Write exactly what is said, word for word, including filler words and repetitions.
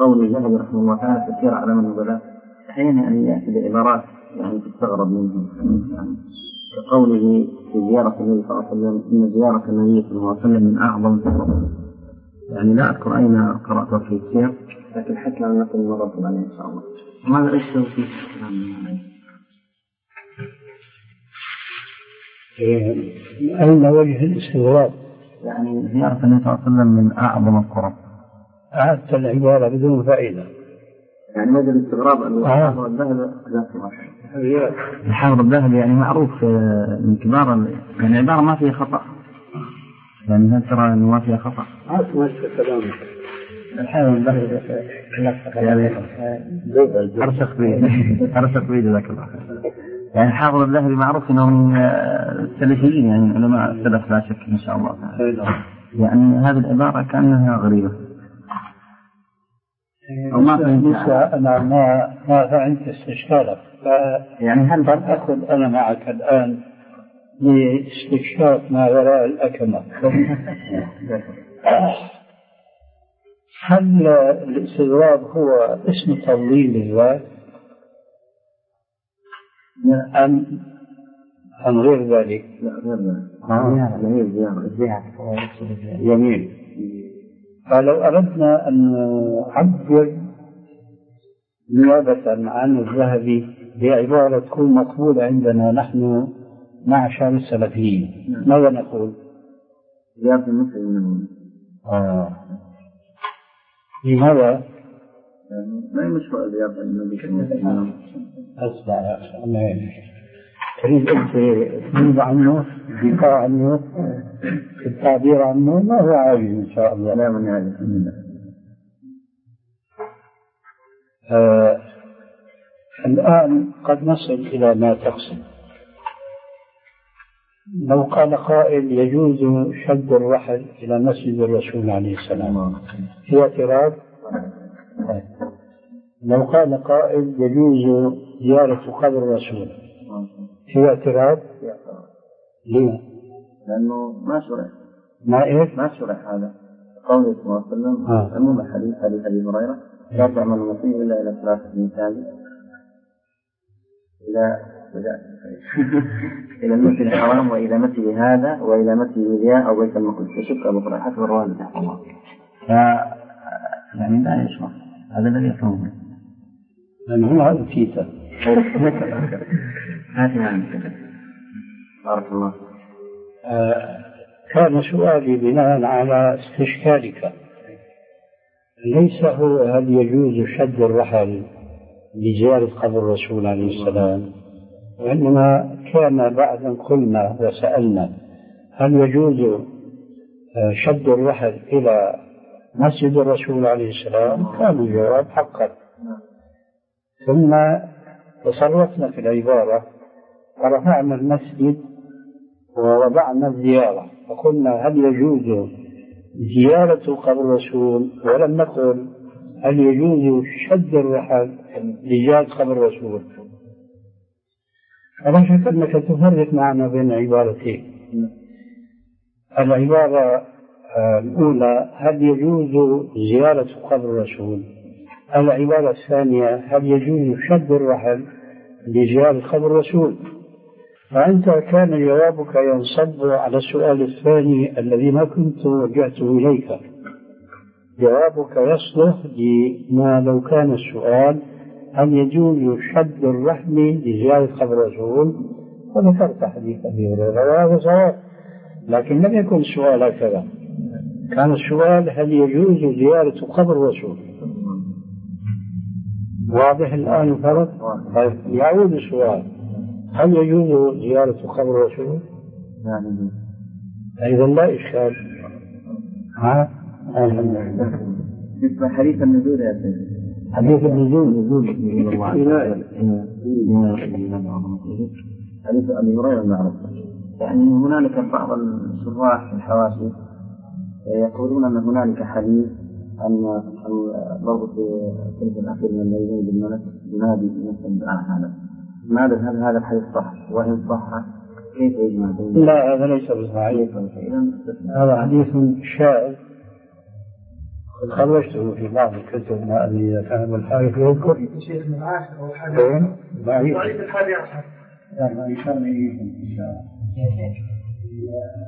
قول الذهبي رحمه الله تعالى في سير أعلام النبلاء أحيانا يعني يأتي بعبارات يعني تستغرب منه، يعني كقوله في زيارة النبي صلى الله عليه وسلم إن زيارة النبي صلى الله عليه وسلم من أعظم الفضائل. يعني لا أذكر أين قرأت في السير، لكن حتى لم نكن مرة عليه إن شاء الله. ماذا إيش فيه أين وجه الاستغراب؟ يعني زيارة النبي صلى الله عليه وسلم من أعظم القرب. أعدت العبارة بدون فائدة. يعني وجه الاستغراب أن الحافظ الذهبي الحافظ الذهبي يعني معروف من كبار، يعني عبارة ما فيها خطأ. يعني هل ترى أنه ما فيها خطأ؟ عارف ما كلامك. الحافظ الذهبي يعني أرسخ بيد أرسخ بيد ذاك الله. يعني الحافظ الذهبي معروف أنه من السلفيين، يعني علماء السلف لا شك إن شاء الله تعالى. يعني هذه العبارة كأنها غريبة. أو ما فهمت أنا ما ما فهمت استشكالك. يعني هل بل أخذ أنا معك الآن لاستكشاف ما وراء الأكمة؟ هل الاستغراب هو اسم تضليل للذات أم أم غير ذلك؟ لا غير ذلك. جميل زيارة جميل. فلو أردنا أن نعبر نيابة عن الذهبي بعبارة تكون مقبولة عندنا نحن معشر السلفيين، ماذا نقول؟ زيارة المسلمين. آه. لماذا؟ ما هي مشروع زيارة النبي صلى الله عليه وسلم؟ أسمع يا أخي الله يهديك. تريد أنت تريد عنه الدفاع عنه التعبير عنه ما هو عاجز إن شاء الله. لا من عاجز. آه الآن قد نصل إلى ما تقصد. لو قال قائل يجوز شد الرحل إلى مسجد الرسول عليه السلام في اعتراض؟ لو قال قائل يجوز زيارة قبر الرسول في اعتراض؟ ليه؟ لأنه ما شرع. ما إيش؟ ما شرع هذا. قوله صلى الله عليه وسلم عموم الحديث حديث أبي هريرة لا تعمل المسيء إلا إلى ثلاثة مساجد إلى إلى المسجد الحرام وإلى مسجد هذا وإلى مسجد الياء أو بيت المقدس يشك أبو هريرة حسب الرواية رحمه الله. ف يعني لا يشرع هذا الذي يفهمه. لأن هو هذا كيتا. هذه يعني بارك الله. آه كان سؤالي بناء على استشكالك، ليس هو هل يجوز شد الرحل لزيارة قبر الرسول عليه السلام، وإنما كان بعد أن قلنا وسألنا هل يجوز شد الرحل إلى مسجد الرسول عليه السلام كان الجواب حقا. ثم تصرفنا في العبارة ورفعنا المسجد ووضعنا الزيارة فقلنا هل يجوز زيارة قبر الرسول، ولم نقل هل يجوز شد الرحل لزيارة قبر الرسول. فلا شك أنك تفرق معنا بين عبارتين. العبارة الأولى هل يجوز زيارة قبر الرسول، العبارة الثانية هل يجوز شد الرحل لزيارة قبر الرسول. فأنت كان جوابك ينصب على السؤال الثاني الذي ما كنت وجهته إليك. جوابك يصلح لما لو كان السؤال هل يجوز شد الرحل لزيارة قبر الرسول، فذكرت حديث أبي هريرة وهذا صواب، لكن لم يكن السؤال هكذا. كان السؤال هل يجوز زيارة قبر الرسول. واضح الآن الفرق؟ طيب يعود السؤال هل يجوز زيارة قبر الرسول؟ نعم. أيضا لا إشكال. ها؟ مثل حديث النزول يا سيدي. حديث النزول نزول الله حديث أبي هريرة المعروف. يعني هنالك بعض الشراح الحواشي يقولون أن هنالك حديث أن برضو في الثلث الأخير من الليلين بالملك ينادي بنفسه على هذا. ماذا هل هذا الحديث صح؟ وإن صح كيف يجمع بين؟ لا هذا ليس بصحيح، هذا حديث شاذ خرجته في بعض الكتب ما أدري إذا كان بالحارث يذكر شيخ من العاشر أو الحادي ضعيف ضعيف الحادي عشر يعني إن شاء الله